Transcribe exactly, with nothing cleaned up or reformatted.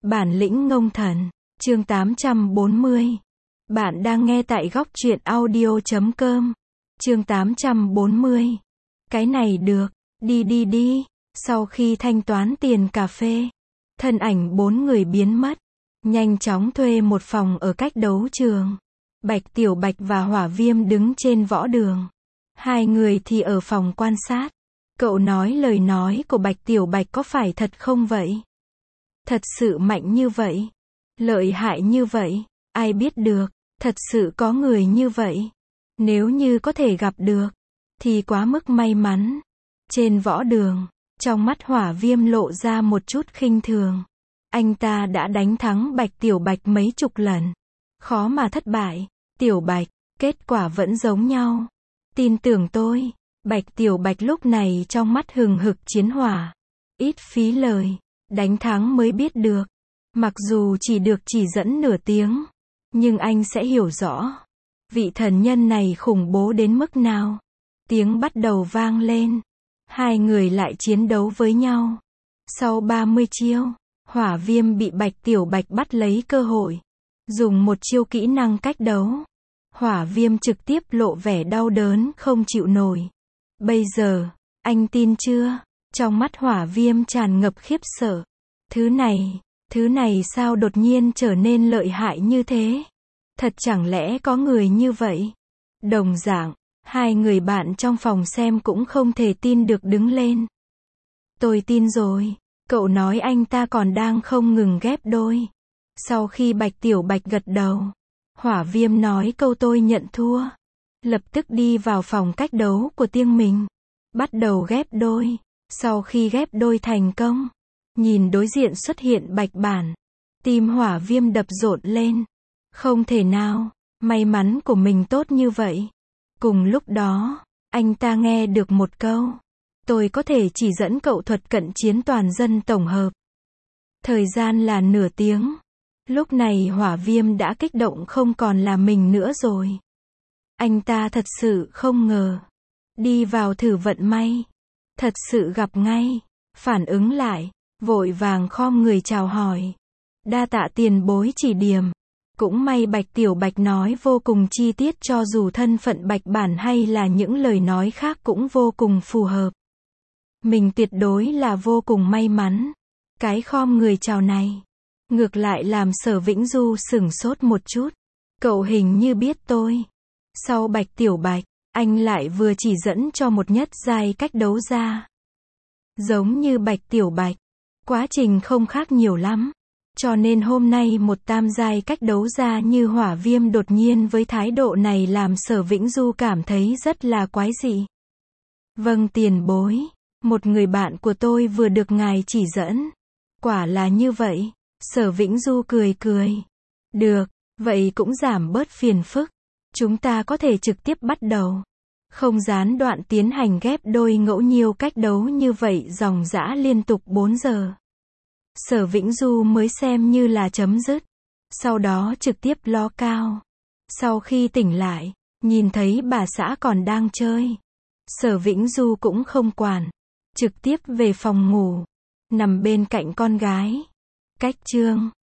Bản lĩnh ngông thần, chương tám trăm bốn mươi. Bạn đang nghe tại góc truyện audio chấm com. Chương tám trăm bốn mươi. Cái này được, đi đi đi. Sau khi thanh toán tiền cà phê, thân ảnh bốn người biến mất, nhanh chóng thuê một phòng ở cách đấu trường. Bạch Tiểu Bạch và Hỏa Viêm đứng trên võ đường. Hai người thì ở phòng quan sát. Cậu nói lời nói của Bạch Tiểu Bạch có phải thật không vậy? Thật sự mạnh như vậy? Lợi hại như vậy? Ai biết được, thật sự có người như vậy. Nếu như có thể gặp được, thì quá mức may mắn. Trên võ đường, trong mắt Hỏa Viêm lộ ra một chút khinh thường. Anh ta đã đánh thắng Bạch Tiểu Bạch mấy chục lần. Khó mà thất bại. Tiểu Bạch, kết quả vẫn giống nhau. Tin tưởng tôi. Bạch Tiểu Bạch lúc này trong mắt hừng hực chiến hỏa. Ít phí lời, đánh thắng mới biết được. Mặc dù chỉ được chỉ dẫn nửa tiếng, nhưng anh sẽ hiểu rõ. Vị thần nhân này khủng bố đến mức nào. Tiếng bắt đầu vang lên. Hai người lại chiến đấu với nhau. Sau ba mươi chiêu, Hỏa Viêm bị Bạch Tiểu Bạch bắt lấy cơ hội. Dùng một chiêu kỹ năng cách đấu. Hỏa Viêm trực tiếp lộ vẻ đau đớn không chịu nổi. Bây giờ, anh tin chưa? Trong mắt Hỏa Viêm tràn ngập khiếp sợ. Thứ này, thứ này sao đột nhiên trở nên lợi hại như thế? Thật chẳng lẽ có người như vậy? Đồng dạng, hai người bạn trong phòng xem cũng không thể tin được đứng lên. Tôi tin rồi, cậu nói anh ta còn đang không ngừng ghép đôi. Sau khi Bạch Tiểu Bạch gật đầu, Hỏa Viêm nói câu tôi nhận thua. Lập tức đi vào phòng cách đấu của riêng mình. Bắt đầu ghép đôi. Sau khi ghép đôi thành công, nhìn đối diện xuất hiện bạch bản. Tim Hỏa Viêm đập rộn lên. Không thể nào, may mắn của mình tốt như vậy. Cùng lúc đó, anh ta nghe được một câu. Tôi có thể chỉ dẫn cậu thuật cận chiến toàn dân tổng hợp. Thời gian là nửa tiếng. Lúc này Hỏa Viêm đã kích động không còn là mình nữa rồi. Anh ta thật sự không ngờ. Đi vào thử vận may. Thật sự gặp ngay. Phản ứng lại. Vội vàng khom người chào hỏi. Đa tạ tiền bối chỉ điểm. Cũng may Bạch Tiểu Bạch nói vô cùng chi tiết, cho dù thân phận Bạch bản hay là những lời nói khác cũng vô cùng phù hợp. Mình tuyệt đối là vô cùng may mắn. Cái khom người chào này ngược lại làm Sở Vĩnh Du sửng sốt một chút. Cậu hình như biết tôi. Sau Bạch Tiểu Bạch, anh lại vừa chỉ dẫn cho một nhất giai cách đấu ra. Giống như Bạch Tiểu Bạch, quá trình không khác nhiều lắm. Cho nên hôm nay một tam giai cách đấu ra như Hỏa Viêm đột nhiên với thái độ này làm Sở Vĩnh Du cảm thấy rất là quái dị. Vâng tiền bối, một người bạn của tôi vừa được ngài chỉ dẫn. Quả là như vậy. Sở Vĩnh Du cười cười. Được, vậy cũng giảm bớt phiền phức. Chúng ta có thể trực tiếp bắt đầu. Không gián đoạn tiến hành ghép đôi ngẫu nhiên cách đấu như vậy dòng dã liên tục bốn giờ. Sở Vĩnh Du mới xem như là chấm dứt. Sau đó trực tiếp lo cao. Sau khi tỉnh lại, nhìn thấy bà xã còn đang chơi. Sở Vĩnh Du cũng không quản. Trực tiếp về phòng ngủ. Nằm bên cạnh con gái. Cách chương.